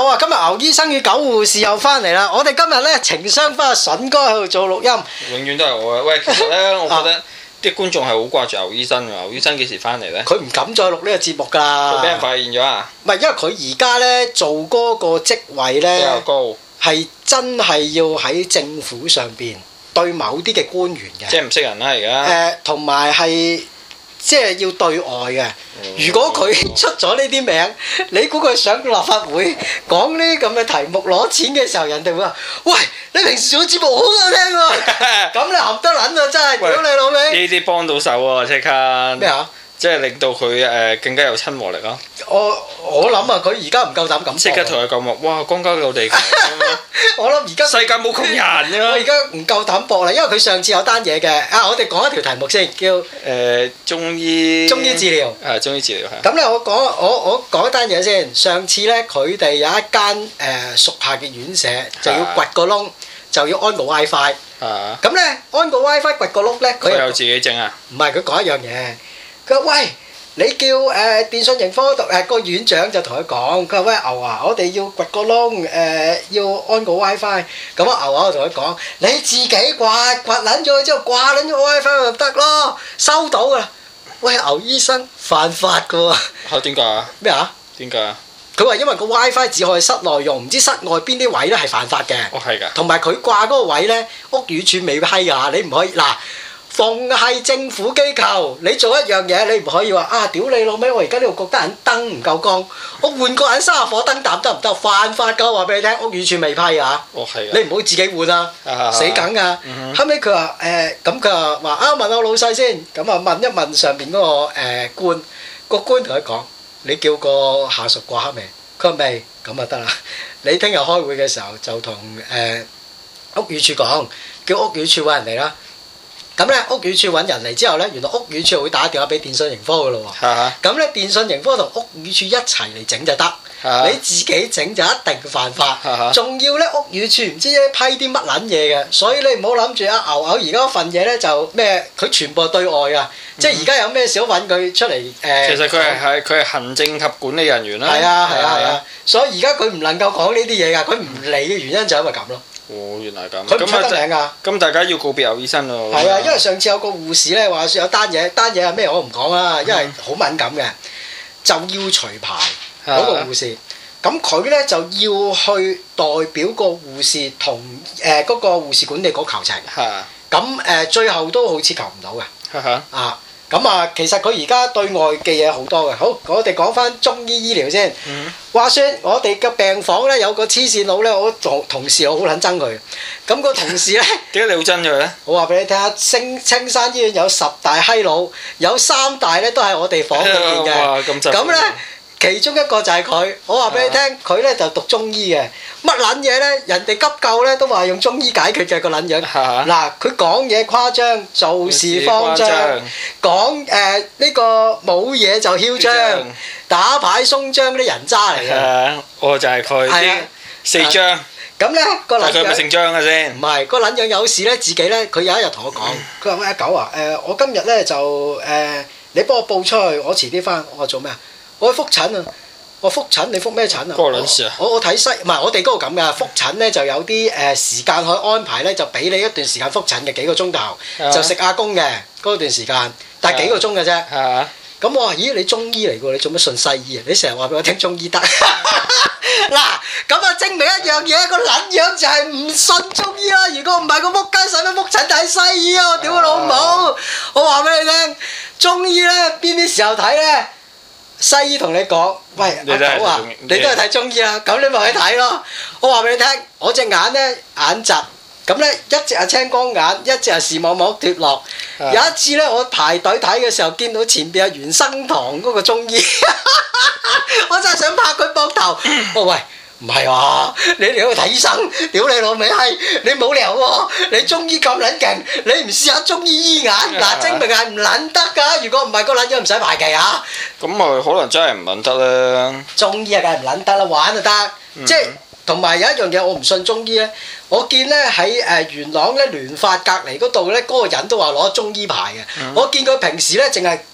好啊！今日牛醫生與狗護士又翻嚟啦。我哋今日咧情商翻阿筍哥喺度做錄音。 永遠都係我啊！喂，其實咧，我覺得啲觀眾係好掛住牛醫生㗎。牛醫生幾時翻嚟咧？ 佢唔敢再錄呢個節目㗎。 佢俾人發現咗啊！ 唔係，因為佢而家咧做嗰個職位咧比較高， 係真係要喺政府上邊對某啲嘅官員嘅。 即係唔識人啦而家。 同埋係即係要對外嘅。如果佢出咗呢啲名，你估佢上立法會講呢啲咁嘅題目攞錢嘅時候，人哋會話：喂，你平時做節目好多聽喎，咁你合得撚啊！真係，屌你老味！ 呢啲幫到手喎，即刻。 咩啊？ 即係令到佢更加有親和力咯。 我諗啊，佢而家唔夠膽咁。 即刻同佢講話，哇！光交夠地球。 我諗而家世界冇窮人㗎。 我而家唔夠膽搏啦，因為佢上次有單嘢嘅。啊，我哋講一條題目先，叫中醫治療。 係中醫治療係。 咁咧，我講一單嘢先。上次咧，佢哋有一間屬下嘅院舍，就要掘個窿，就要安個 WiFi。 啊。 咁咧，安個 WiFi 掘個窿咧， 佢又自己整啊？ 唔係，佢講一樣嘢。佢話：喂，你叫電訊盈科個院長就同佢講，佢話：喂，牛啊，我哋要掘個窿，要安個 WiFi。咁啊，牛啊，我同佢講，你自己掘撚咗佢之後掛撚咗個 WiFi 就得咯，收到噶啦。喂，牛醫生犯法噶喎。 嚇點解啊？ 咩啊？ 點解啊？ 佢話因為個 WiFi 只可以室內用，唔知室外邊啲位咧係犯法嘅。 哦，係㗎。同埋佢掛嗰個位咧，屋宇署未批㗎，你唔可以嗱。逢係政府機構，你做一樣嘢，你唔可以話啊！屌你老味，我而家呢度覺得盞燈唔夠光，我換個盞3火燈膽得唔得？犯法㗎，話俾你聽，屋宇署未批啊！ 哦，係你唔好自己換啊，死梗啊！後尾佢話咁佢話啊問我老細先，咁啊問一問上邊嗰個官，個官同佢講：你叫個下屬掛黑未？佢話未，咁啊得啦。你聽日開會嘅時候就同屋宇署講，叫屋宇署揾人嚟啦。咁咧屋宇署揾人嚟之後咧，原來屋宇署會打電話俾電訊盈科噶咯喎。咁咧電訊盈科同屋宇署一齊嚟整就得。你自己整就一定犯法。仲要咧屋宇署唔知批啲乜撚嘢嘅，所以你唔好諗住啊牛而家份嘢咧就咩，佢全部係對外噶。即係而家有咩事都揾佢出嚟其實佢係行政及管理人員啦。 係啊，所以而家佢唔能夠講呢啲嘢㗎，佢唔嚟嘅原因就係因為咁咯。 哦，原來咁。 佢唔出得名㗎。 咁大家要告別牛醫生咯。 係啊，因為上次有個護士咧話説有單嘢係咩我唔講啦，因為好敏感嘅，就要除牌嗰個護士。咁佢咧就要去代表個護士同嗰個護士管理局求情。咁最後都好似求唔到嘅。咁啊，其實佢而家對外嘅嘢好多嘅。好，我哋講翻中醫醫療先。話説我哋嘅病房咧有個黐線佬咧，我同事我好撚憎佢。咁個同事咧， 點解你好憎佢咧？ 我話俾你聽下，青山醫院有10大閪佬，有3大咧都係我哋房裏邊嘅。咁咧，其中一個就係佢。我話俾你聽，佢咧就讀中醫嘅。乜撚嘢咧？人哋急救咧都話用中醫解決嘅個撚樣。嗱，佢講嘢誇張，做事慌張，講呢個冇嘢就囂張，打牌鬆張啲人渣嚟嘅。 我就係佢。係啊，4張。咁咧個撚樣， 佢係咪姓張嘅先？ 唔係，個撚樣有事咧，自己咧，佢有一日同我講，佢話：喂，阿狗啊，我今日咧就你幫我報出去，我遲啲翻。我話做咩啊？我去覆診啊！我覆診，你覆咩診啊？ 關我撚事啊！ 我睇西，唔係我哋嗰度咁噶。覆診咧就有啲時間可以安排咧，就俾你一段時間覆診嘅幾個鐘頭，就食下工嘅嗰段時間，但係幾個鐘嘅啫。咁我話：咦，你中醫嚟㗎？你做乜信西醫啊？你成日話俾我聽中醫得。嗱，咁啊證明一樣嘢，個撚樣就係唔信中醫啦。如果唔係個仆街使乜覆診睇西醫啊？屌佢老母！我話俾你聽，中醫咧邊啲時候睇咧？西醫同你講，喂，阿狗啊，你都係睇中醫啦，咁你咪去睇咯。我話俾你聽，我隻眼咧眼疾，咁咧一隻係青光眼，一隻係視網膜脫落。有一次咧，我排隊睇嘅時候，見到前邊係袁生堂嗰個中醫，我真係想拍佢膊頭。我話喂，唔係喎，你嚟度睇醫生，屌你老味閪，你冇理由喎，你中醫咁撚勁，你唔試下中醫醫眼，嗱證明係唔撚得㗎。如果唔係個撚樣唔使排期啊。 咁咪可能真係唔撚得啦。 中醫啊，梗係唔撚得啦，玩就得。即係同埋有一樣嘢，我唔信中醫咧。我見咧喺元朗咧聯發隔離嗰度咧，嗰個人都話攞中醫牌嘅。我見佢平時咧淨係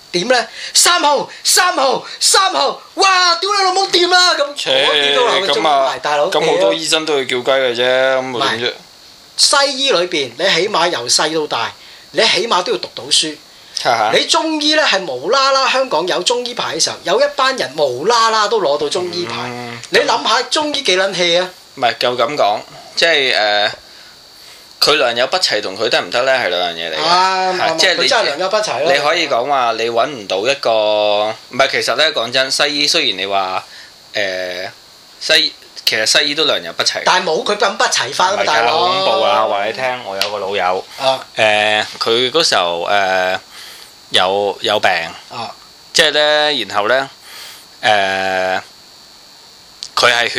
點咧？3號，哇！屌你老母掂啦咁，嗰啲都係中醫牌大佬。 咁好多醫生都會叫雞嘅啫，咁我點啫？ 西醫裏邊，你起碼由細到大，你起碼都要讀到書。你中醫咧係無啦啦，香港有中醫牌嘅時候，有一班人無啦啦都攞到中醫牌。你諗下中醫幾撚氣啊？ 唔係就咁講，即係佢良莠不齊同佢得唔得咧，係兩樣嘢嚟嘅。即係你真係良莠不齊咯。你可以講話你揾唔到一個，唔係其實咧講真，西醫雖然你話其實西醫都良莠不齊， 但係冇佢咁不齊法啊嘛，大佬。 好恐怖啊！話你聽，我有個老友，佢嗰時候有病，即係咧，然後咧佢係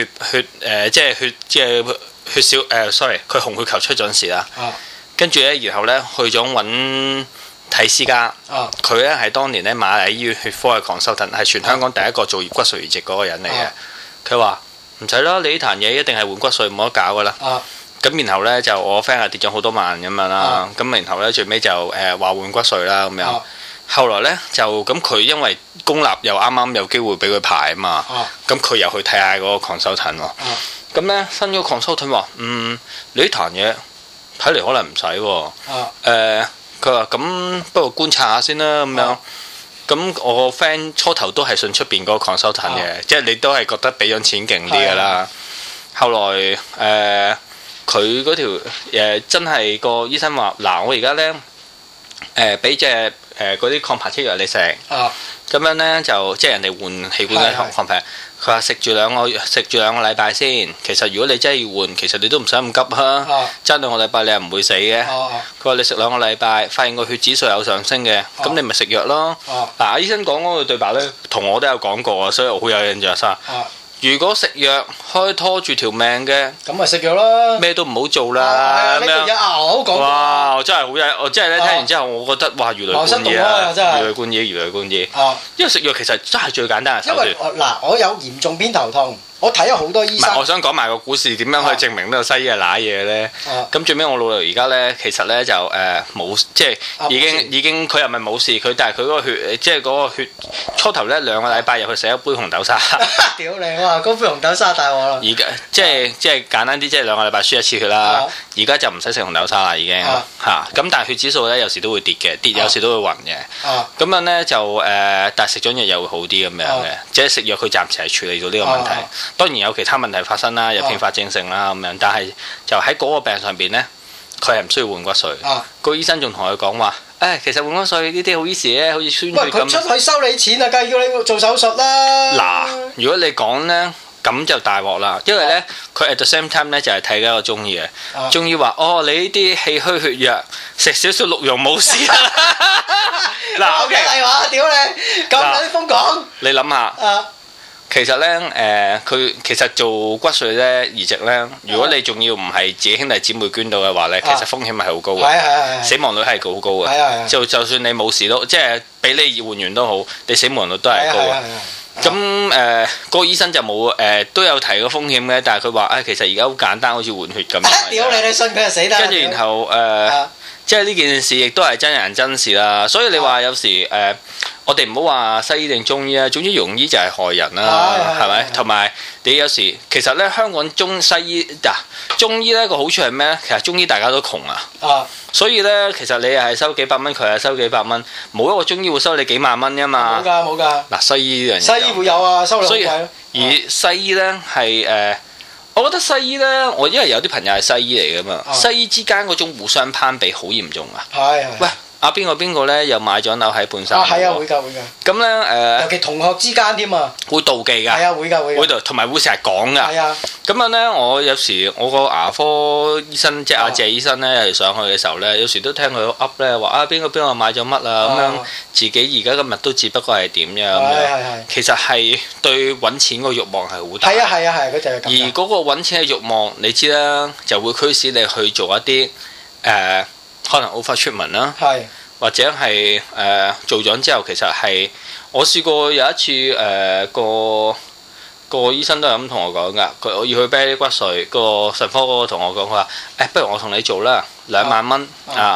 血小sorry，佢紅血球出咗事啦。跟住咧，然後咧去咗揾睇私家。佢咧係當年咧瑪麗醫院血科嘅consultant，係全香港第一個做骨髓移植嗰個人嚟嘅。佢話唔使啦，你呢壇嘢一定係換骨髓，冇得搞噶啦。咁然後咧就我 friend 係跌咗好多萬咁樣啦。咁然後咧最尾就話換骨髓啦咁樣。後來咧就咁佢因為公立又啱啱有機會俾佢排啊嘛。咁佢又去睇下嗰個 consultant 喎。咁咧新嗰個 consultant 話：你呢壇嘢睇嚟可能唔使喎。佢話咁不過觀察下先啦咁樣。咁我個 friend 初頭都係信出邊嗰個 consultant 嘅，即係你都係覺得俾咗錢勁啲㗎啦。後來佢嗰條真係個醫生話：嗱，我而家咧俾隻嗰啲抗排斥藥你食，咁樣咧就即係人哋換器官嘅抗排。佢話食住兩個禮拜先。其實如果你真係要換，其實你都唔使咁急啊。爭2個禮拜你係唔會死嘅。佢話你食2個禮拜，發現個血指數有上升嘅，咁你咪食藥咯。嗱，醫生講嗰個對白咧，同我都有講過啊，所以我好有印象深。如果食藥可以拖住條命嘅，咁咪食藥咯，咩都唔好做啦。呢條嘢好講。哇！我真係好有，我真係咧聽完之後，我覺得哇，如雷貫耳啊！如雷貫耳。因為食藥其實真係最簡單嘅手段。因為嗱，我有嚴重偏頭痛。我睇咗好多醫生。唔係，我想講埋個故事，點樣可以證明呢個西醫係揦嘢咧？咁最尾我老豆而家咧，其實咧就冇，即係已經佢又咪冇事，但係佢嗰個血，即係嗰個血初頭咧2個禮拜入去食一杯紅豆沙。屌你！我話嗰杯紅豆沙大鑊啦。而家即係簡單啲，即係2個禮拜輸一次血啦。而家就唔使食紅豆沙啦，已經嚇。咁但係血指數咧有時都會跌嘅，跌有時都會暈嘅。咁樣咧就但係食咗藥又會好啲咁樣嘅，即係食藥佢暫時係處理到呢個問題。當然有其他問題發生啦，有併發症性啦咁樣，但係就喺嗰個病上邊咧，佢係唔需要換骨髓。個醫生仲同佢講話：其實換骨髓呢啲好 easy 咧，好似酸血咁。喂，佢出去收你錢啊，梗係要你做手術啦。嗱，如果你講咧，咁就大鑊啦，因為咧佢 at the same time 咧就係睇緊個中醫嘅。中醫話：你呢啲氣虛血弱，食少少鹿茸冇事啦。嗱，OK，係話屌你咁撚瘋狂。你諗下。其實咧，佢其實做骨髓咧移植咧，如果你仲要唔係自己兄弟姊妹捐到嘅話咧，其實風險係好高嘅，死亡率係好高嘅。就算你冇事都，即係俾你換完都好，你死亡率都係高嘅。咁個醫生就冇都有提過風險嘅，但係佢話其實而家好簡單，好似換血咁。屌你信佢就死得。跟住然後即係呢件事亦都係真人真事啦，所以你話有時我哋唔好話西醫定中醫啊，總之庸醫就係害人啦，係咪？同埋你有時其實咧，香港中西醫中醫咧個好處係咩咧？其實中醫大家都窮啊，所以咧其實你係收幾百蚊，佢係收幾百蚊，冇一個中醫會收你幾萬蚊噶嘛。冇㗎。嗱，西醫呢樣嘢。西醫會有啊，收兩貴。而西醫咧係我覺得西醫咧，我因為有啲朋友係西醫嚟噶嘛，西醫之間嗰種互相攀比好嚴重啊。係。喂。邊個咧又買咗樓喺半山？係啊，會㗎。咁咧尤其同學之間添啊，會妒忌㗎。係啊，會㗎。會同埋會成日講㗎。係啊。咁樣咧，我有時我個牙科醫生即係阿謝醫生咧，係上去嘅時候咧，有時都聽佢噏咧話邊個買咗乜啊咁樣，自己而家今日都只不過係點樣咁樣。其實係對揾錢個慾望係好大。係啊，佢就係咁。而嗰個揾錢嘅慾望，你知啦，就會驅使你去做一啲可能 overtreatment 啦，或者係做咗之後，其實係我試過有一次個醫生都係咁同我講㗎，佢我要去啤啲骨髓，個腎科嗰個同我講，佢話不如我同你做啦，2萬蚊啊，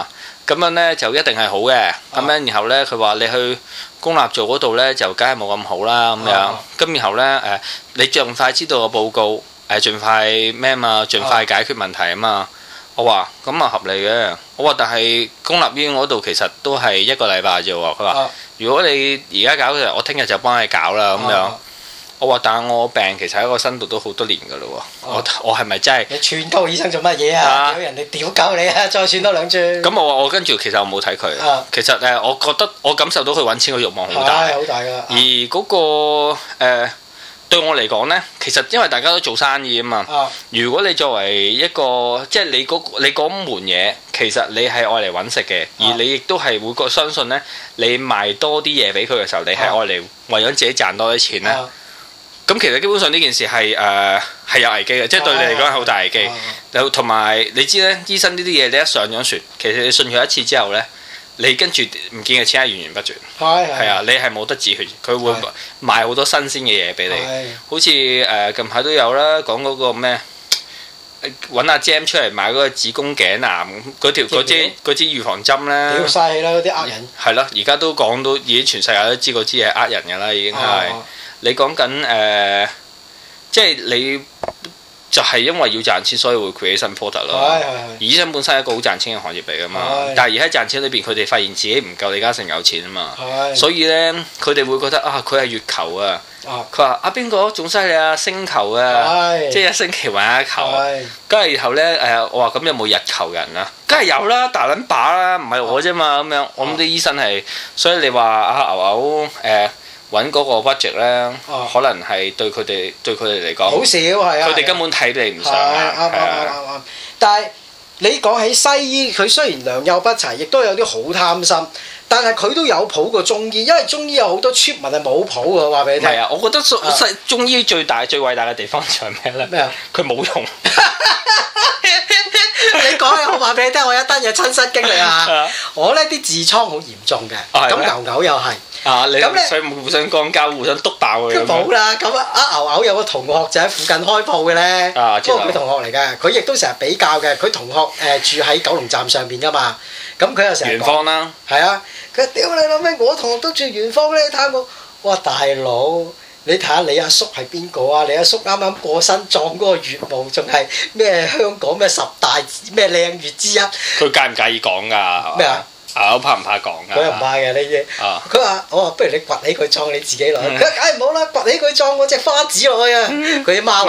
咁樣咧就一定係好嘅。咁樣然後咧佢話你去公立做嗰度咧就梗係冇咁好啦咁樣。咁然後咧你盡快知道個報告盡快咩嘛，盡快解決問題啊嘛。我話咁啊合理嘅。我話但係公立醫院嗰度其實都係1個禮拜啫喎。佢話如果你而家搞嘅，我聽日就幫你搞啦咁樣。我話但係我病其實喺個身度都好多年㗎咯喎。我係咪真係？ 你串鳩醫生做乜嘢啊？屌人哋屌鳩你啊！再串多2轉。 咁我跟住其實我冇睇佢。其實我覺得我感受到佢揾錢嘅慾望好大。 好大㗎。 而嗰個對我嚟講呢，其實因為大家都做生意啊嘛。如果你作為一個即係你嗰門嘢，其實你係愛嚟揾食嘅，而你亦都係會相信呢，你賣多啲嘢俾佢嘅時候，你係愛嚟為咗自己賺多啲錢呢。咁其實基本上呢件事係有危機嘅，即係對你嚟講係好大危機。同埋你知呢，醫生呢啲嘢你一上咗船，其實你信佢一次之後呢。你跟住唔見嘅錢係源源不絕，係啊，你係冇得止血，佢會賣好多新鮮嘅嘢俾你，好似近排都有啦，講嗰個咩揾阿 Jam 出嚟買嗰個子宮頸癌嗰支預防針咧， 屌嘥氣啦！嗰啲呃人係咯，而家都講到已經全世界都知嗰支係呃人㗎啦，已經係你講緊即係你。就係因為要賺錢，所以會 create 新 product 咯。而醫生本身係一個好賺錢嘅行業嚟㗎嘛。但係而喺賺錢裏邊，佢哋發現自己唔夠李嘉誠有錢啊嘛。所以咧，佢哋會覺得佢係月球啊。佢話邊個仲犀利啊？星球啊，即係1星期揾一球。跟住然後咧我話咁有冇日球人啊？梗係有啦，大撚把啦，唔係我啫嘛咁樣。我諗啲醫生係，所以你話牛揾嗰個 budget 咧，可能係對佢哋嚟講， 好少係啊！ 佢哋根本睇你唔上。 啱。但係你講起西醫，佢雖然良莠不齊，亦都有啲好貪心，但係佢都有譜過中醫，因為中醫有好多傳聞係冇譜嘅，話俾你聽。係啊， 我覺得中醫最偉大嘅地方就係咩咧？咩啊？佢冇用。 你講起我話俾你聽，我一單嘢親身經歷啊！我呢啲痔瘡好嚴重嘅，咁牛又係。 你所以互相講交，互相篤爆佢。 冇啦，咁牛有個同學就喺附近開鋪嘅咧，不過佢同學嚟嘅，佢亦都成日比較嘅。佢同學住喺九龍站上邊噶嘛，咁佢又成日講。元芳啦。係啊，佢屌你老味，我同學都住元芳咧，睇我。我話大佬，你睇下你阿叔係邊個啊？你阿叔啱啱過身，撞嗰個月墓，仲係咩香港咩10大咩靚月之一。佢介唔介意講㗎？ 咩啊？ 我怕唔怕講㗎？ 佢又唔怕嘅呢啲。佢話：我話不如你掘起佢葬你自己落去。佢話：梗係唔好啦，掘起佢葬我隻花紙落去啊！佢啲貓。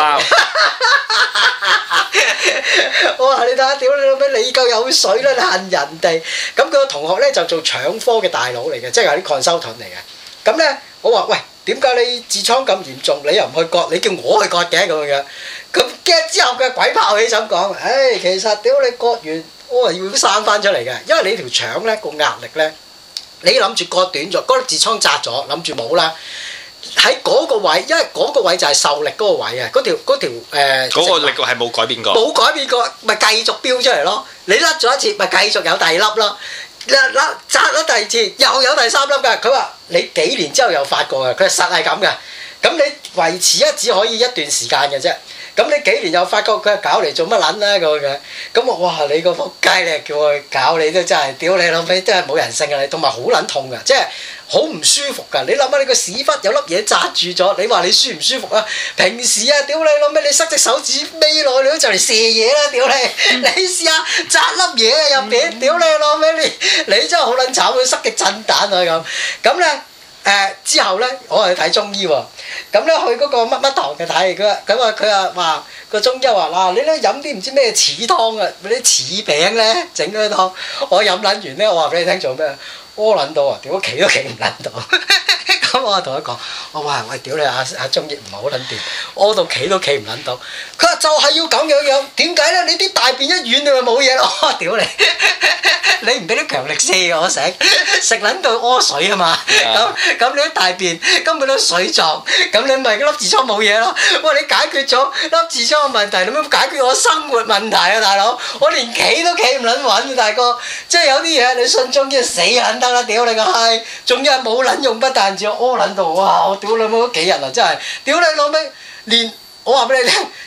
我話你睇下，屌你老味，你夠有水啦！你恨人哋。咁佢個同學咧就做腸科嘅大佬嚟嘅，即係有啲 consultant 嚟嘅。咁咧，我話：喂，點解你痔瘡咁嚴重，你又唔去割？你叫我去割嘅咁樣。咁驚之後佢鬼炮起咁講：唉，其實屌你割完。我話要生翻出嚟嘅，因為你條腸咧個壓力咧，你諗住割短咗，嗰粒痔瘡窄咗，諗住冇啦。喺嗰個位，因為嗰個位就係受力嗰個位啊，嗰條嗰個力係冇改變過。 冇改變過，咪繼續飆出嚟咯。你甩咗一次，咪繼續有第二粒咯。摘咗第2次，又有第3粒㗎。佢話你幾年之後又發過嘅，佢實係咁嘅。咁你維持只可以一段時間嘅啫。咁你幾年又發覺佢搞嚟做乜撚啦咁嘅？咁我哇你個仆街，你叫我去搞你都真係屌你老味，真係冇人性啊你，同埋好撚痛㗎，即係好唔舒服㗎。你諗下你個屎忽有粒嘢紮住咗，你話你舒唔舒服啊？平時啊屌你老味，你塞隻手指尾落去你都就嚟射嘢啦屌你！你試下紮粒嘢啊入邊，屌你老味你真係好撚慘，會塞極震彈啊咁。咁咧。之後咧，我係睇中醫喎。咁咧去嗰個乜乜堂嘅睇，佢話個中醫話嗱，你咧飲啲唔知咩柿湯啊，嗰啲柿餅咧整嗰啲湯。我飲撚完咧，我話俾你聽做咩？屙撚到啊！屌企都企唔撚到。咁我同佢講，我話喂，屌你阿中醫唔係好撚掂，屙到企都企唔撚到。佢話就係要咁樣，點解咧？你啲大便一軟你咪冇嘢咯。我屌你！你唔俾啲強力瀉我食撚到屙水啊嘛！咁你啲大便根本都水狀，咁你咪粒痔瘡冇嘢咯。哇！你解決咗粒痔瘡嘅問題，你乜解決我生活問題啊，大佬？我連企都企唔撚穩，大哥！即係有啲嘢你信中醫死撚得啦！屌你個閪！仲要係冇撚用不但止，屙撚到哇！我屌你冇幾日啊！真係屌你老味，連我話俾你聽，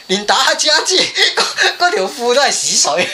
連打一支嗰條褲都係屎水。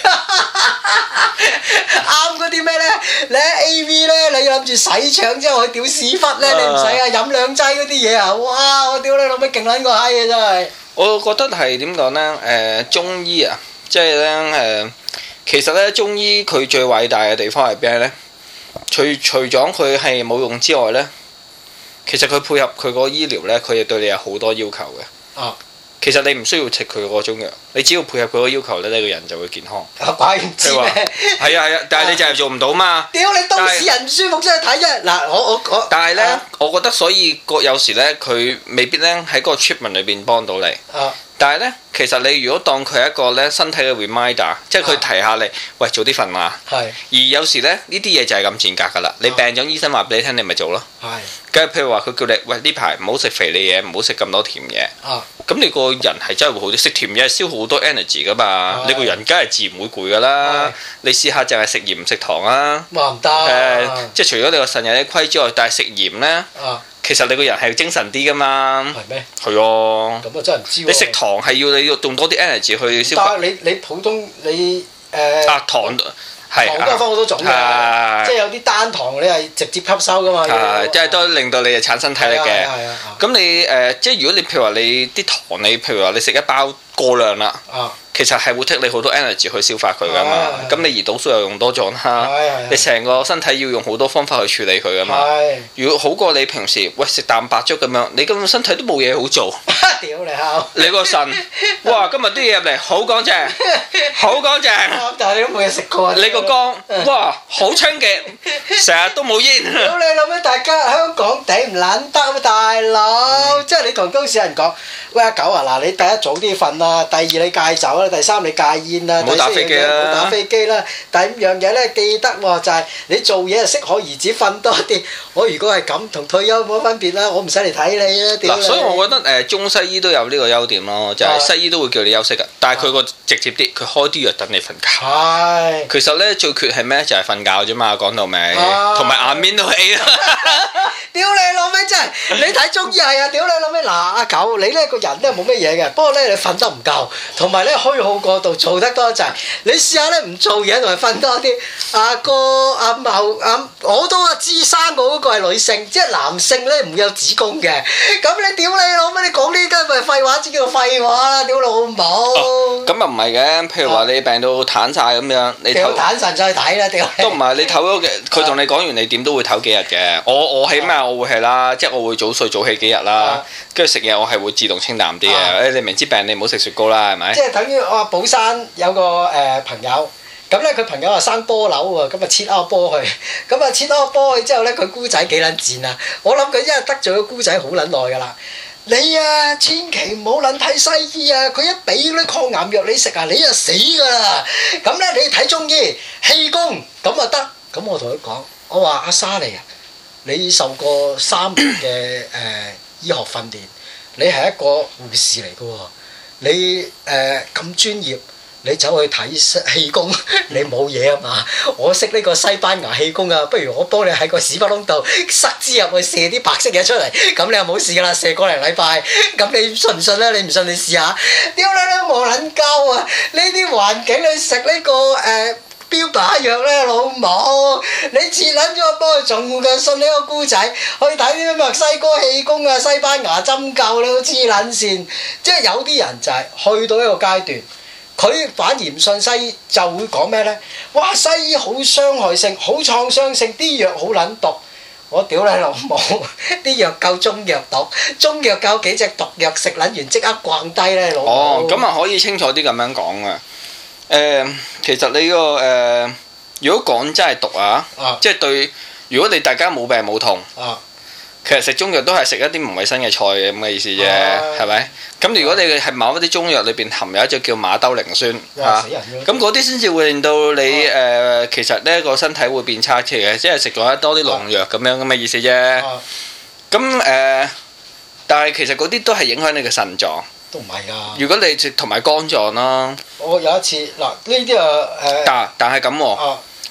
啱嗰啲咩咧？你喺 AV 咧，你諗住洗腸之後去屌屎忽咧，你唔使啊，飲兩劑嗰啲嘢啊！哇！我屌你老味勁撚個閪啊！真係。我覺得係點講咧？中醫啊，即係咧其實咧中醫佢最偉大嘅地方係邊咧？除咗佢係冇用之外咧，其實佢配合佢個醫療咧，佢亦對你有好多要求嘅。啊。其實你唔需要食佢嗰種藥，你只要配合佢個要求咧，你個人就會健康。 怪唔知咩？ 係啊，但係你就係做唔到嘛。 屌你都市人唔舒服先去睇啫。嗱，我。但係咧， 我覺得所以有時咧，佢未必咧喺嗰個 treatment 裏邊幫到你。但係咧，其實你如果當佢係一個咧身體嘅 reminder，即係佢提下你，喂早啲瞓嘛。係。而有時咧呢啲嘢就係咁賤格㗎啦。你病咗，醫生話俾你聽，你咪做咯。係。咁譬如話佢叫你，喂呢排唔好食肥膩嘢，唔好食咁多甜嘢。咁你個人係真係會好啲，食甜嘢係消耗好多 energy 㗎嘛。你個人梗係自然會攰㗎啦。你試下淨係食鹽唔食糖啊。話唔得。即係除咗你個腎有啲虧之外，但係食鹽咧。其實你個人係精神啲㗎嘛。係咩？係啊。咁啊真係唔知喎。你食糖係要你用多啲 energy 去消化。但係你普通你糖係糖都有分好多種嘅，即係有啲單糖你係直接吸收㗎嘛。即係都令到你產生體力嘅。咁你即係如果你譬如話你啲糖你譬如話你食一包過量啦。其實係會 take 你好多 energy 去消化佢㗎嘛，咁你胰島素又用多咗啦，你成個身體要用好多方法去處理佢㗎嘛。如果好過你平時喂食蛋白粥咁樣，你根本身體都冇嘢好做。屌你閪！你個腎，哇！今日啲嘢入嚟好乾淨，好乾淨。但係你都冇嘢食過。你個肝，哇！好清潔，成日都冇煙。屌你老味！大家香港地唔撚得啊大佬，即係你同都市人講，喂阿狗啊嗱，你第一早啲瞓啦，第二你戒酒啦，第三你戒煙啦，第四樣嘢唔好打飛機啦，第五樣嘢咧記得喎就係你做嘢啊適可而止，瞓多啲。我如果係咁，同退休冇乜分別啦，我唔使嚟睇你啦。嗱，所以我覺得中西醫都有呢個優點咯，就係西醫都會叫你休息㗎，但係佢個直接啲，佢開啲藥等你瞓覺。係。其實咧最缺係咩？就係瞓覺啫嘛，講到尾，同埋眼面都起啦。屌你老味真係，你睇中醫係啊！屌你老味嗱，阿狗你咧個人咧冇乜嘢嘅，不過咧你瞓得唔夠，同埋咧虛耗過度，做得多滯。你試下咧唔做嘢同埋瞓多啲。阿哥阿茂我都知生我嗰個係女性，即係男性咧唔會有子宮嘅。咁你屌你老味，你講呢啲咪廢話，只叫做廢話啦！屌老母。咁啊唔係嘅，譬如話你病到攤晒咁樣，你唞攤神再睇啦，屌！都唔係你唞咗嘅，佢同你講完你點都會唞幾日嘅。我起碼我會係啦，即係我會早睡早起幾日啦，跟住食嘢我係會自動清淡啲嘅。你明知病你唔好食雪糕啦，係咪？即係等於我話寶山有個朋友，咁咧佢朋友話生波瘤喎，咁啊切咗個波去，咁啊切咗個波去之後咧，佢姑仔幾撚賤啊！我諗佢一日得罪個姑仔好撚耐㗎啦。你啊，千祈唔好撚睇西醫啊！佢一俾嗰啲抗癌藥你食啊，你就死㗎啦！咁咧你睇中醫氣功咁啊得，咁我同佢講，我話阿莎莉啊，你受過3年嘅醫學訓練，你係一個護士嚟㗎喎，你咁專業。你走去睇氣功，你冇嘢啊嘛！我識呢個西班牙氣功啊，不如我幫你喺個屎窟窿度塞支入去射啲白色嘢出嚟，咁你又冇事噶啦，射個零禮拜，咁你信唔信咧？你唔信你試下。屌你都冇撚交啊！呢啲環境你食呢個標靶藥咧，老母！你切撚咗個波，仲嘅信呢個姑仔去睇啲咩墨西哥氣功啊、西班牙針灸，你都黐撚線。即係有啲人就係去到一個階段。佢反而唔信西醫，就會講咩呢？哇！西醫好傷害性，好創傷性，啲藥好撚毒。我屌你老母！啲藥夠中藥毒，中藥夠幾隻毒藥食撚完即刻掛低咧，老母。哦，咁啊可以清楚啲咁樣講啊。其實你個如果講真係毒啊，即係對，如果你大家冇病冇痛。其實食中藥都係食一啲唔衞生嘅菜嘅咁嘅意思啫，係咪？咁如果你係某一啲中藥裏邊含有一隻叫馬兜鈴酸嚇，咁嗰啲先至會令到你其實呢個身體會變差啲嘅，即係食咗多啲農藥咁樣咁嘅意思啫。咁但係其實嗰啲都係影響你嘅腎臟。都唔係㗎。如果你食同埋肝臟啦。我有一次嗱，呢啲但係咁喎。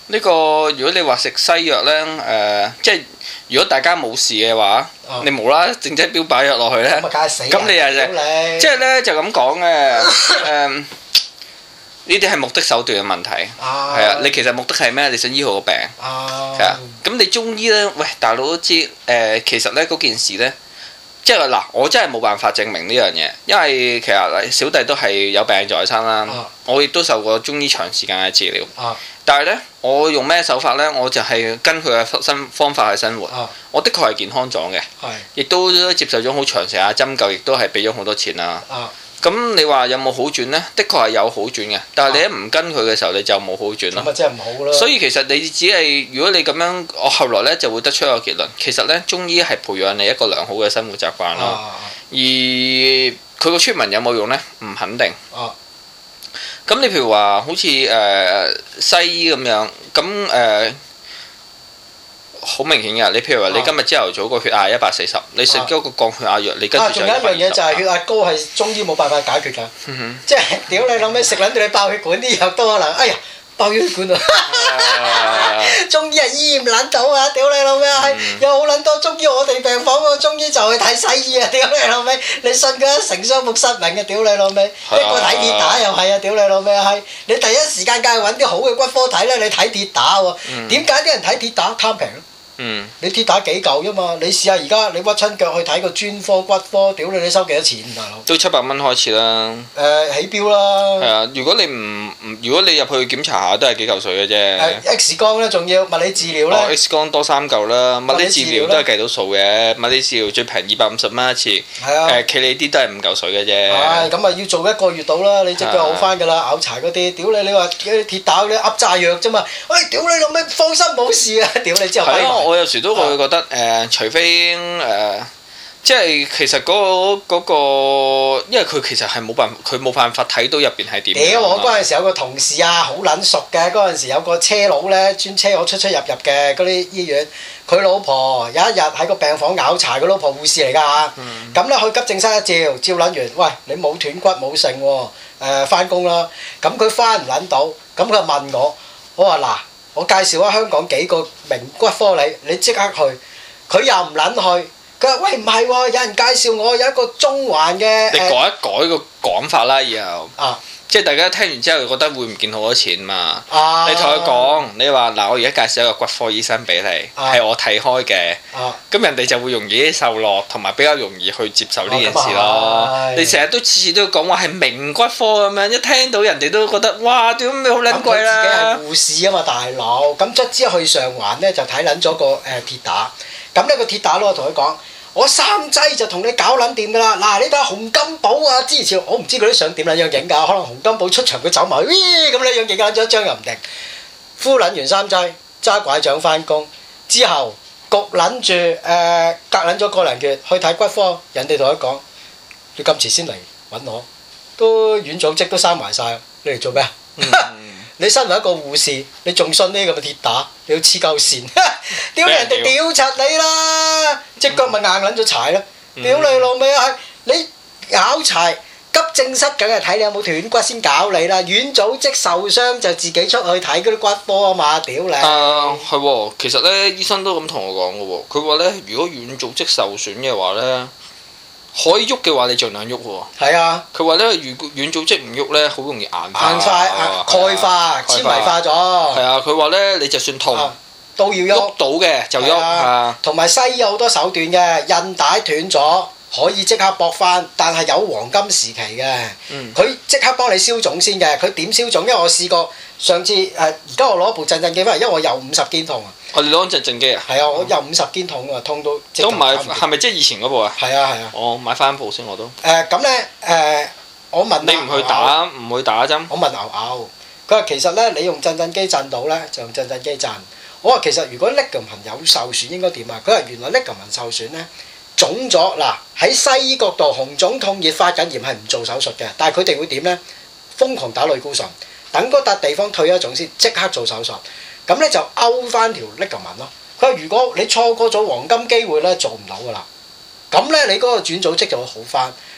呢個如果你話食西藥咧，即係如果大家冇事嘅話，你無啦啦整隻標靶藥落去咧，咁你又係即係咧就咁講嘅呢啲係目的手段嘅問題，係啊！你其實目的係咩？你想醫好個病，係啊！咁你中醫咧，喂大佬都知其實咧嗰件事咧，即係嗱，我真係冇辦法證明呢樣嘢，因為其實小弟都係有病在身啦，我亦都受過中醫長時間嘅治療，但係咧我用咩手法咧？我就係跟佢嘅方法去生活，我的確係健康咗嘅，亦都接受咗好長時間嘅針灸，亦都係俾咗好多錢啦。咁你話有冇好轉呢？的確係有好轉嘅，但係你一唔跟佢嘅時候，你就冇好轉咯。咁真係唔好咯。 所以其實你只係如果你咁樣，我後來呢就會得出一個結論，其實呢，中醫係培養你一個良好嘅生活習慣咯。而佢個出文有冇用呢？唔肯定。咁你譬如話好似西醫咁樣，咁好明顯㗎，你譬如話你今日朝頭早個血壓140，你食咗個降血壓藥，你跟住就仲有一樣嘢就係血壓高係中醫冇辦法解決㗎，即係屌你諗起食撚到你爆血管啲藥都可能，哎呀爆血管啊！中醫係醫唔撚到啊！屌你老味係有好撚多中醫，我哋病房個中醫就去睇西醫啊！屌你老味，你信佢一成雙目失明嘅，屌你老味！一個睇跌打又係啊！屌你老味係，你第一時間梗係揾啲好嘅骨科睇啦，你睇跌打喎？點解啲人睇跌打貪平？你鐵打幾嚿啫嘛？你試下而家你屈親腳去睇個專科骨科，屌你收幾多錢大佬？ 都700蚊開始啦。 起標啦。係啊，如果你如果你入去檢查下，都係幾嚿水嘅啫。 X 光咧，仲要物理治療咧。 X 光多3嚿啦，物理治療都係計到數嘅。物理治療最平250蚊一次。係啊。企理啲都係5嚿水嘅啫。係咁啊，要做1個月到啦，你隻腳好翻㗎啦，拗柴嗰啲，屌你話鐵打嗰啲噏炸藥啫嘛，喂屌你老味，放心冇事啊，屌你之後跛埋。 我有時都會覺得除非即係其實嗰個，因為佢其實係佢冇辦法睇到入邊係點。 屌我嗰陣時有個同事啊，好撚熟嘅，嗰陣時有個車佬咧，專車我出入嘅嗰啲醫院，佢老婆有一日喺個病房拗柴，佢老婆護士嚟㗎嚇。咁咧去急症室一照撚完，喂你冇斷骨冇剩喎，翻工啦。咁佢翻唔撚到，咁佢就問我話嗱。我介紹下香港幾個名骨科你即刻去，佢又唔撚去。佢話喂唔係喎，有人介紹我有一個中環嘅。 你改一改個講法啦，以後。即係大家聽完之後覺得會唔見好多錢嘛？你同佢講，你話嗱，我而家介紹一個骨科醫生俾你，係我睇開嘅。咁人哋就會容易啲受落，同埋比較容易去接受呢件事咯。你成日都次次都講話係名骨科咁樣，一聽到人哋都覺得哇，點解好撚貴啦？ 咁佢自己係護士啊嘛，大佬。咁卒之去上環咧就睇撚咗個鐵打。咁呢個鐵打佬我同佢講。我3劑就同你搞撚掂㗎啦！嗱，你睇下洪金寶啊，之前我唔知佢啲相點撚樣影㗎，可能洪金寶出場佢走埋去，咁樣樣影撚咗一張又唔定。敷撚完3劑，揸拐杖翻工，之後焗撚住隔撚咗個零月去睇骨科，人哋同佢講：你咁遲先嚟揾我，都軟組織都生埋晒，你嚟做咩啊？你身為一個護士，你仲信呢咁嘅鐵打？你要黐鳩線，屌人哋屌柒你啦！隻腳咪硬撚咗柴咯！屌你老味啊！你拗柴，急症室梗係睇你有冇斷骨先搞你啦。軟組織受傷就自己出去睇嗰啲骨科啊嘛！屌你！ 係喎，其實咧醫生都咁同我講嘅喎，佢話咧如果軟組織受損嘅話咧。可以喐嘅話，你盡量喐喎。係啊。佢話咧，如果軟組織唔喐咧，好容易硬化。硬晒、鈣化、纖維化咗。係啊，佢話咧，你就算痛都要喐到嘅就喐。同埋西醫有好多手段嘅，韌帶斷咗可以即刻駁翻，但係有黃金時期嘅。佢即刻幫你消腫先嘅，佢點消腫？因為我試過上次而家我攞部鎮靜機翻嚟，因為我有50肩痛啊。你攞緊鎮靜機啊？係啊，我有50肩痛啊，痛到都唔係，係咪即係以前嗰部啊？係啊係啊。我買翻部先我都。咁咧我問你唔去打針？我問牛牛，佢話其實咧你用鎮靜機震到咧就用鎮靜機震。我話其實如果 ligament 有受損應該點啊？佢話原來 ligament 受損咧腫咗嗱，喺西醫角度紅腫痛熱發緊炎係唔做手術嘅，但係佢哋會點咧？瘋狂打類固醇，等嗰笪地方退咗腫先，即刻做手術。咁咧就勾翻條 ligament 咯。佢話如果你錯過咗黃金機會咧，做唔到噶啦。咁咧你嗰個轉組織就會好翻。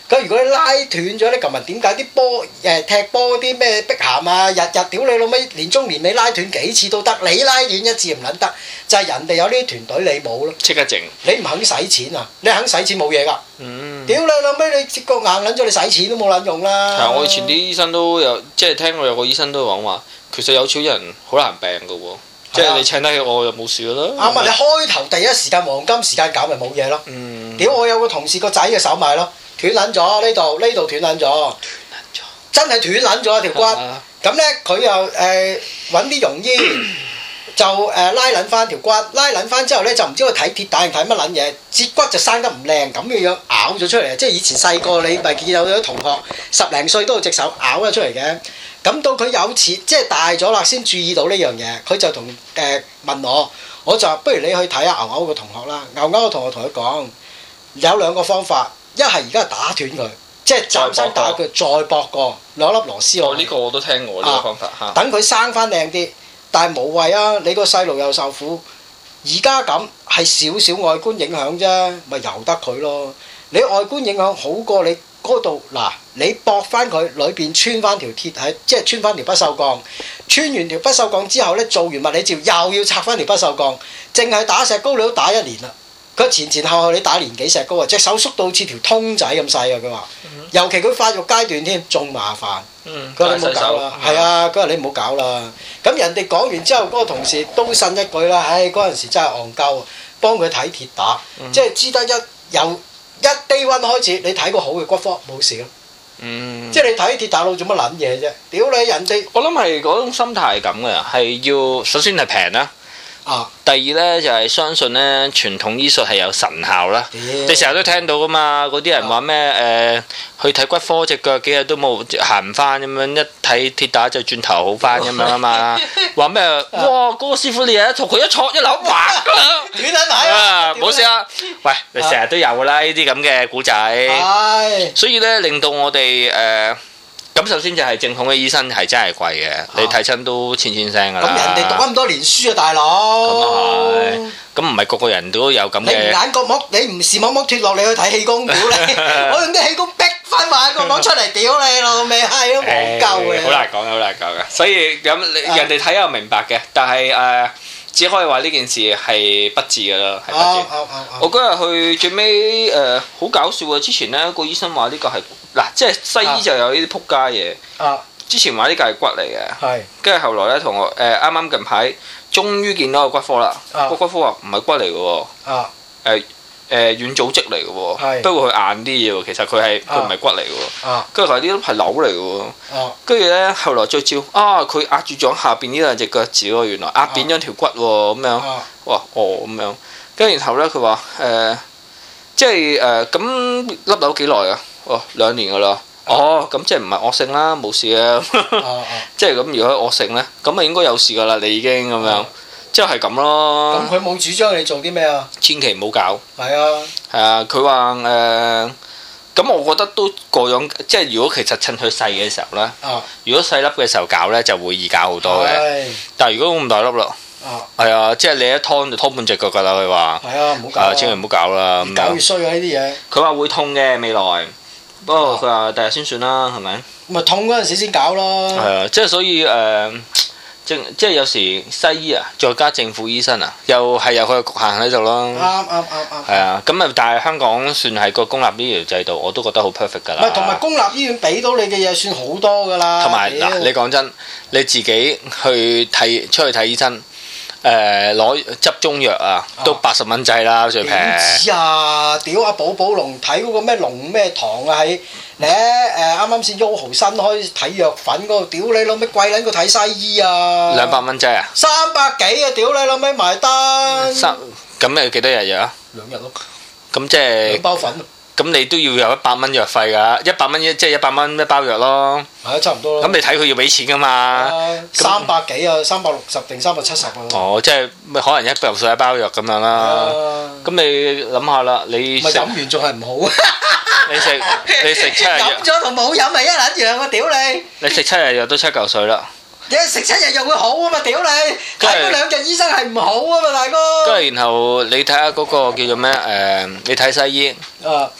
咁如果你拉斷咗咧，琴日點解啲波踢波啲咩碧咸啊，日日屌你老味，年中年尾拉斷幾次都得，你拉斷一次唔撚得，就係人哋有呢啲團隊你冇咯。 即刻靜。 你唔肯使錢啊？你肯使錢冇嘢㗎。屌你老味，你個硬撚咗，你使錢都冇撚用啦。 係我以前啲醫生都有，即係聽過有個醫生都講話，其實有錢人好難病㗎喎。即係你請得起我就冇事㗎啦。 啱啊！你開頭第一時間黃金時間搞咪冇嘢咯。屌我有個同事個仔嘅手埋咯，斷撚咗呢度斷撚咗，真係斷撚咗條骨。咁咧佢又揾啲庸醫就拉撚翻條骨，拉撚翻之後咧就唔知佢睇鐵打定睇乜撚嘢，節骨就生得唔靚咁嘅樣咬咗出嚟。即係以前細個你咪見有啲同學10零歲都用隻手咬咗出嚟嘅。咁到佢有錢即係大咗啦，先注意到呢樣嘢，佢就同問我就話不如你去睇下牛牛個同學啦。牛牛個同學同佢講有2個方法，一係而家打斷佢，即係暫時打佢，再駁過兩粒螺絲落。 呢個我都聽過呢個方法嚇。 等佢生翻靚啲，但係無謂啊！你個細路又受苦，而家咁係少少外觀影響啫，咪由得佢咯。你外觀影響好過你。嗰度嗱，你駁翻佢裏邊穿翻條鐵喺，即係穿翻條不鏽鋼。穿完條不鏽鋼之後咧，做完物理治療又要拆翻條不鏽鋼。淨係打石膏你都打1年啦。佢前後你打年幾石膏啊？隻手縮到好似條通仔咁細啊！佢話，尤其佢發育階段添，仲麻煩。佢話你唔好搞啦，係啊！佢話你唔好搞啦。咁人哋講完之後，嗰個同事都呻一句啦。唉，嗰陣時真係戇鳩，幫佢睇鐵打，即係知得一 day one 開始，你睇個好嘅骨科冇事咯。即係你睇鐵打佬做乜撚嘢啫？屌你人哋！ 我諗係嗰種心態係咁嘅，係要首先係平啦。第二咧就係相信咧傳統醫術係有神效啦。你成日都聽到噶嘛，嗰啲人話咩去睇骨科隻腳幾日都冇行唔翻咁樣，一睇鐵打就轉頭好翻咁樣啊嘛。話咩哇嗰個師傅你日同佢一挫一扭滑㗎， 斷撚埋啊！ 冇事啊！喂，你成日都有㗎啦呢啲咁嘅古仔。所以咧令到我哋咁首先就係正統嘅醫生係真係貴嘅，你睇親都千聲㗎啦。咁人哋讀咁多年書啊，大佬。咁啊係， 咁唔係個個人都有咁嘅。 你唔眼角膜，你唔視網膜脫落，你去睇氣功屌你！我用啲氣功逼翻埋個膜出嚟屌你老味，係都冇救嘅。 好難講，好難講嘅。所以咁人哋睇又明白嘅，但係只可以話呢件事係不智㗎啦，係不智。我嗰日去最尾好搞笑啊！之前咧個醫生話呢個係。嗱，即係西醫就有呢啲撲街嘢。之前話呢個係骨嚟嘅，跟住後來咧同我啱啱近排終於見到個骨科啦。個骨科話唔係骨嚟嘅喎，軟組織嚟嘅喎，不過佢硬啲嘅喎。其實佢唔係骨嚟嘅喎。跟住佢話呢啲係瘤嚟嘅喎。跟住咧後來再照佢壓住咗下邊呢兩隻腳趾喎，原來壓扁咗條骨喎咁樣。哇咁樣，跟住然後咧佢話即係咁粒瘤幾耐啊？2年㗎啦。咁即係唔係惡性啦，冇事嘅。即係咁，如果惡性咧，咁咪應該有事㗎啦，你已經咁樣，即係咁咯。 咁佢冇主張你做啲咩啊？ 千祈唔好搞。 係啊。係啊， 佢話咁我覺得都過咗，即係如果其實趁佢細嘅時候咧，如果細粒嘅時候搞咧，就會易搞好多嘅。但係如果咁大粒咯，係啊，即係你一拖就拖半隻腳㗎啦。佢話係啊，唔好搞。 千祈唔好搞啦。 越搞越衰啊！呢啲嘢。 佢話會痛嘅未來。不過佢話第日先算啦，係咪？ 咪痛嗰陣時先搞咯。 係啊，即係所以即係有時西醫啊，再加政府醫生啊，又係有佢嘅局限喺度咯。啱。係啊，咁啊，但係香港算係個公立醫療制度，我都覺得好 perfect 㗎啦。 同埋公立醫院俾到你嘅嘢算好多㗎啦。 同埋嗱，你講真，你自己出去睇醫生。攞執中藥啊，都80蚊劑啦，最平。點止啊！屌阿寶寶龍睇嗰個咩龍咩堂啊，喺啱啱先 YOHO 新開睇藥粉嗰度，屌你老味貴撚過睇西醫啊！200蚊劑啊！300幾啊！屌你老味埋單。咁你幾多日藥啊？2日咯。咁即係2包粉。咁你都要有100蚊藥費㗎，100蚊即係100蚊一包藥咯。係啊，差唔多咯。咁你睇佢要俾錢㗎嘛？300幾啊，360定370啊。即係可能1嚿水一包藥咁樣啦。咁你諗下啦，你咪飲完仲係唔好。你食7日藥。飲咗同冇飲咪一撚樣啊！屌你！你食7日藥都7嚿水啦。你食7日藥會好啊嘛！屌你！睇嗰2日醫生係唔好啊嘛，大哥。跟住然後你睇下嗰個叫做咩你睇西醫。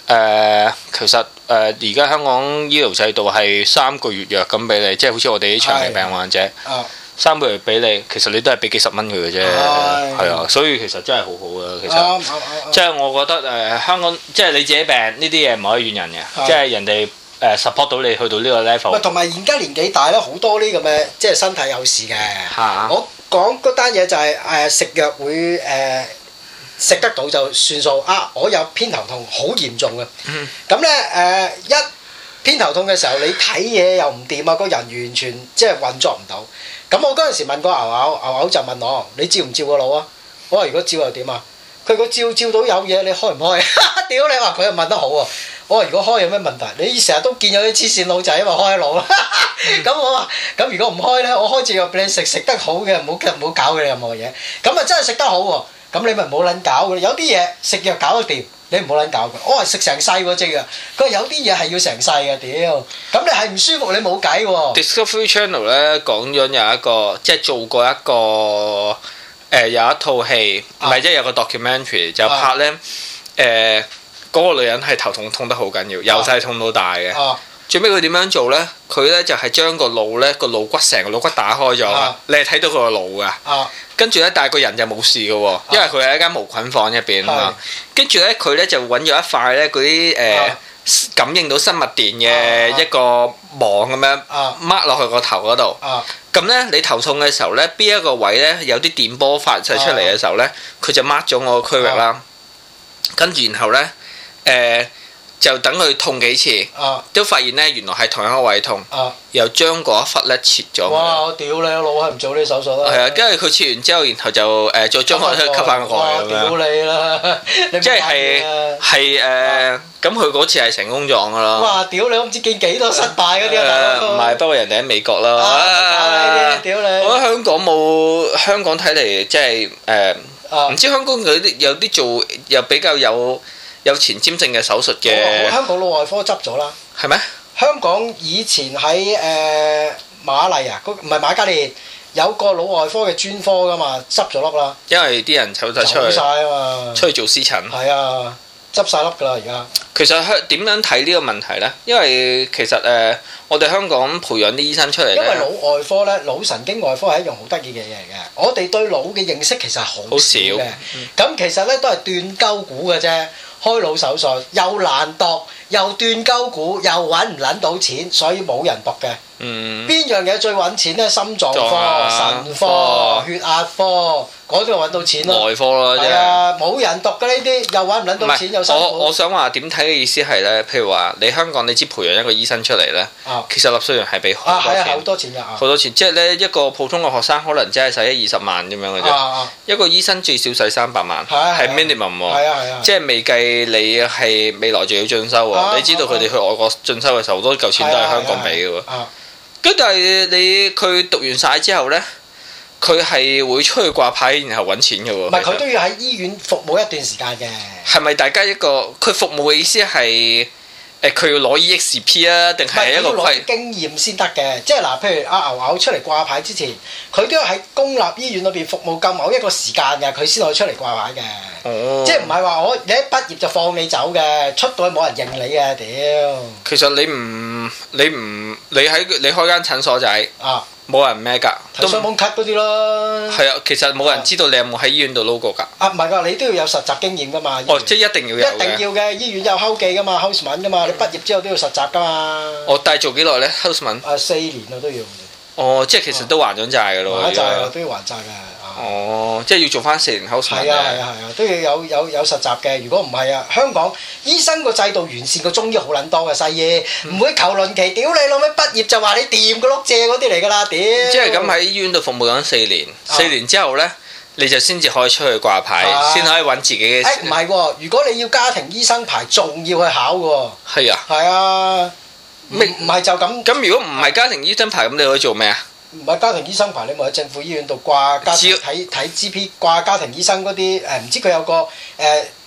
其實而家香港醫療制度係3個月藥咁俾你，即係好似我哋啲長期病患者，3個月俾你，其實你都係俾幾十蚊佢嘅啫，係啊，所以其實真係好好啊，其實即係我覺得香港即係你自己病呢啲嘢唔可以怨人嘅，即係人哋support 到你去到呢個 level。 同埋而家年紀大咧，好多呢咁嘅即係身體有事嘅。我講嗰單嘢就係食藥會食得到就算數啊！我有偏頭痛，好嚴重嘅。咁咧一偏頭痛嘅時候，你睇嘢又唔掂啊，個人完全即係運作唔到。咁我嗰陣時問過牛牛就問我：你照唔照個腦啊？我話如果照又點啊？佢個照到有嘢，你開唔開？屌你話佢又問得好喎！我話如果開有咩問題？你成日都見有啲黐線佬仔話開腦啦。咁我話咁如果唔開咧，我開隻藥俾你食，食得好嘅，唔好搞佢任何嘢。咁啊真係食得好喎！咁你咪唔好撚搞嘅，有啲嘢食藥搞得掂，你唔好撚搞佢。我話食成世喎隻藥，佢話有啲嘢係要成世嘅，屌！咁你係唔舒服，你冇計喎。 Discovery Channel 咧講咗有一個，即係做過一個有一套戲，唔係即係有個 documentary 就拍咧嗰個女人係頭痛得好緊要，由細痛到大嘅。最尾佢點樣做咧？佢咧就係將個腦咧個腦骨成個腦骨打開咗，你係睇到佢個腦㗎。跟住咧，但係個人就冇事嘅喎，因為佢喺一間無菌房入邊啊。跟住咧，佢咧就揾咗一塊咧嗰啲感應到生物電嘅一個網咁樣掹落去個頭嗰度。咁咧，你頭痛嘅時候咧，邊一個位咧有啲電波發射出嚟嘅時候咧，佢就掹咗我個區域啦。跟住然後咧，就等佢痛幾次，都發現咧原來係同一個位痛，又將嗰一忽咧切咗。哇！我屌你老閪唔做呢啲手術啦。係啊，跟住佢切完之後，然後就再將佢吸翻過去咁樣。屌你啦！即係咁佢嗰次係成功撞噶啦。哇！屌你，我唔知見幾多失敗嗰啲啊！唔係，不過人哋喺美國啦。屌你！我覺得香港睇嚟即係唔知香港有啲做又比較有前瞻性嘅手術嘅。香港腦外科執咗啦。係咩？香港以前喺瑪麗啊，唔係瑪嘉烈，有個腦外科嘅專科噶嘛，執咗笠啦。因為啲人走晒出去。走曬啊嘛。出去做司診。係啊，執晒笠㗎啦而家。其實點樣睇呢個問題呢？因為其實我哋香港培養啲醫生出嚟咧。因為腦外科咧，腦神經外科係一樣好得意嘅嘢嚟嘅。我哋對腦嘅認識其實好少嘅。咁其實咧都係斷鳩估嘅啫。開腦手術又難度，又斷鳩估，又揾唔撚到錢，所以冇人讀嘅。邊樣嘢最揾錢咧？心臟科、腎科、血壓科，嗰度揾到錢咯。外科咯，係啊，冇人讀嘅呢啲，又揾唔撚到錢，又辛苦。我想話點睇嘅意思係咧，譬如話你香港你知培養一個醫生出嚟咧，其實納稅人係俾好多錢。好多錢㗎。好多錢，即係咧一個普通嘅學生可能只係使20萬咁樣嘅啫。一個醫生最少使300萬，係 minimum 喎。係啊，即係未計你係未來仲要進修喎。你知道佢哋去外國進修嘅時候，好多嚿錢都係香港俾嘅喎。咁但係佢讀完晒之後咧，佢係會出去掛牌，然後揾錢嘅喎。唔係，佢都要喺醫院服務一段時間嘅。係咪大家一個佢服務嘅意思係佢要攞 EXP 啊，定係一個規經驗先得嘅？即係嗱，譬如阿牛牛出嚟掛牌之前，佢都要喺公立醫院裏邊服務夠某一個時間嘅，佢先可以出嚟掛牌嘅。即係唔係話你一畢業就放你走嘅，出到去冇人認你嘅，屌！其實你開間診所仔冇人咩㗎？都上網 cut 嗰啲咯。係啊，其實冇人知道你有冇喺醫院度撈過㗎。唔係㗎，你都要有實習經驗㗎嘛。即係一定要有嘅。一定要嘅，醫院有 hold 記㗎嘛 ，houseman 㗎嘛，你畢業之後都要實習㗎嘛。但係做幾耐咧 houseman？ 4年啊都要。即係其實都還咗債㗎咯。還債啊，都要還債㗎。即係要做翻4年 houseman。係啊，都要有實習嘅。如果唔係啊，香港醫生個制度完善過中醫好撚多嘅，西醫唔會求論期，屌你老味畢業就話你掂個碌蔗嗰啲嚟㗎啦，屌！即係咁喺醫院度服務緊4年，4年之後咧，你就先至可以出去掛牌，先可以揾自己嘅。唔係喎，如果你要家庭醫生牌，仲要去考喎。係啊。係啊。唔係就咁。咁如果唔係家庭醫生牌，咁你可以做咩啊？唔係家庭醫生牌，你咪喺政府醫院度掛家庭睇 GP 掛家庭醫生嗰啲唔知佢有個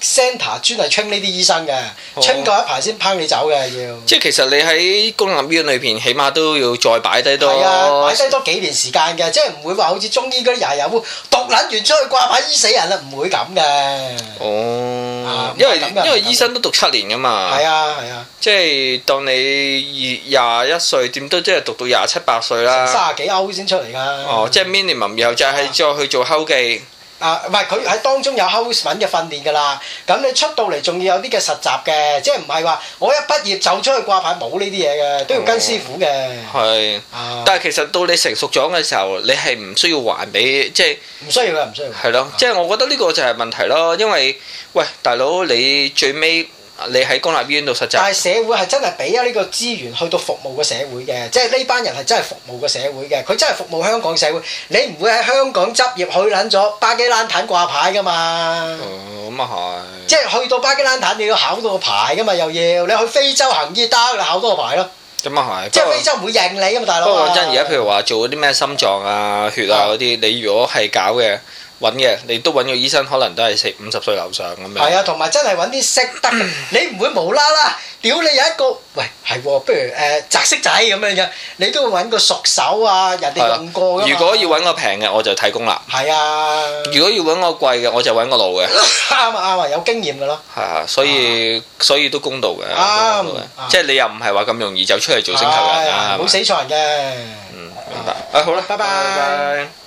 centre 專係 train 呢啲醫生嘅，train夠一排先拚你走嘅要。 即係其實你喺公立醫院裏邊，起碼都要再擺低多。 係啊，擺低多幾年時間嘅，即係唔會話好似中醫嗰啲廿日讀撚完出去掛牌醫死人啦，唔會咁嘅。 哦，因為醫生都讀7年㗎嘛。 係啊係啊。 即係當你21歲，點都即係讀到27、8歲啦。 30幾歐先出嚟㗎。 哦，即係 minimum，然後就係再去做後記。 唔係佢喺當中有 house 文嘅訓練㗎啦，咁你出到嚟仲要有啲嘅實習嘅，即係唔係話我一畢業就出去掛牌，冇呢啲嘢嘅，都要跟師傅嘅。係。 但係其實到你成熟咗嘅時候，你係唔需要還俾，即係唔需要嘅，唔需要。 係咯，即係我覺得呢個就係問題咯，因為喂大佬你最尾。你喺公立醫院度實習， 但係社會係真係俾咗呢個資源去到服務個社會嘅，即係呢班人係真係服務個社會嘅，佢真係服務香港社會。你唔會喺香港執業去撚咗巴基蘭坦掛牌㗎嘛？ 咁啊係。 即係去到巴基蘭坦你要考到個牌㗎嘛，又要你去非洲行醫得，你考到個牌咯。 咁啊係。 即係非洲唔會認你㗎嘛，大佬。 不過講真，而家譬如話做嗰啲咩心臟啊、血啊嗰啲，你如果係搞嘅。揾嘅，你都揾個醫生，可能都係50歲樓上咁樣。係啊，同埋真係揾啲識得嘅，你唔會無啦啦屌你有一個，喂係喎，不如擲色仔咁樣嘅，你都會揾個熟手啊，人哋用過㗎嘛。 如果要揾個平嘅，我就睇公立。 係啊。如果要揾個貴嘅，我就揾個老嘅。 啱啊，有經驗㗎咯。 係啊，所以都公道嘅。啱。即係你又唔係話咁容易就出嚟做星球人啊。 冇死錯人嘅。 明白。好啦， 拜拜。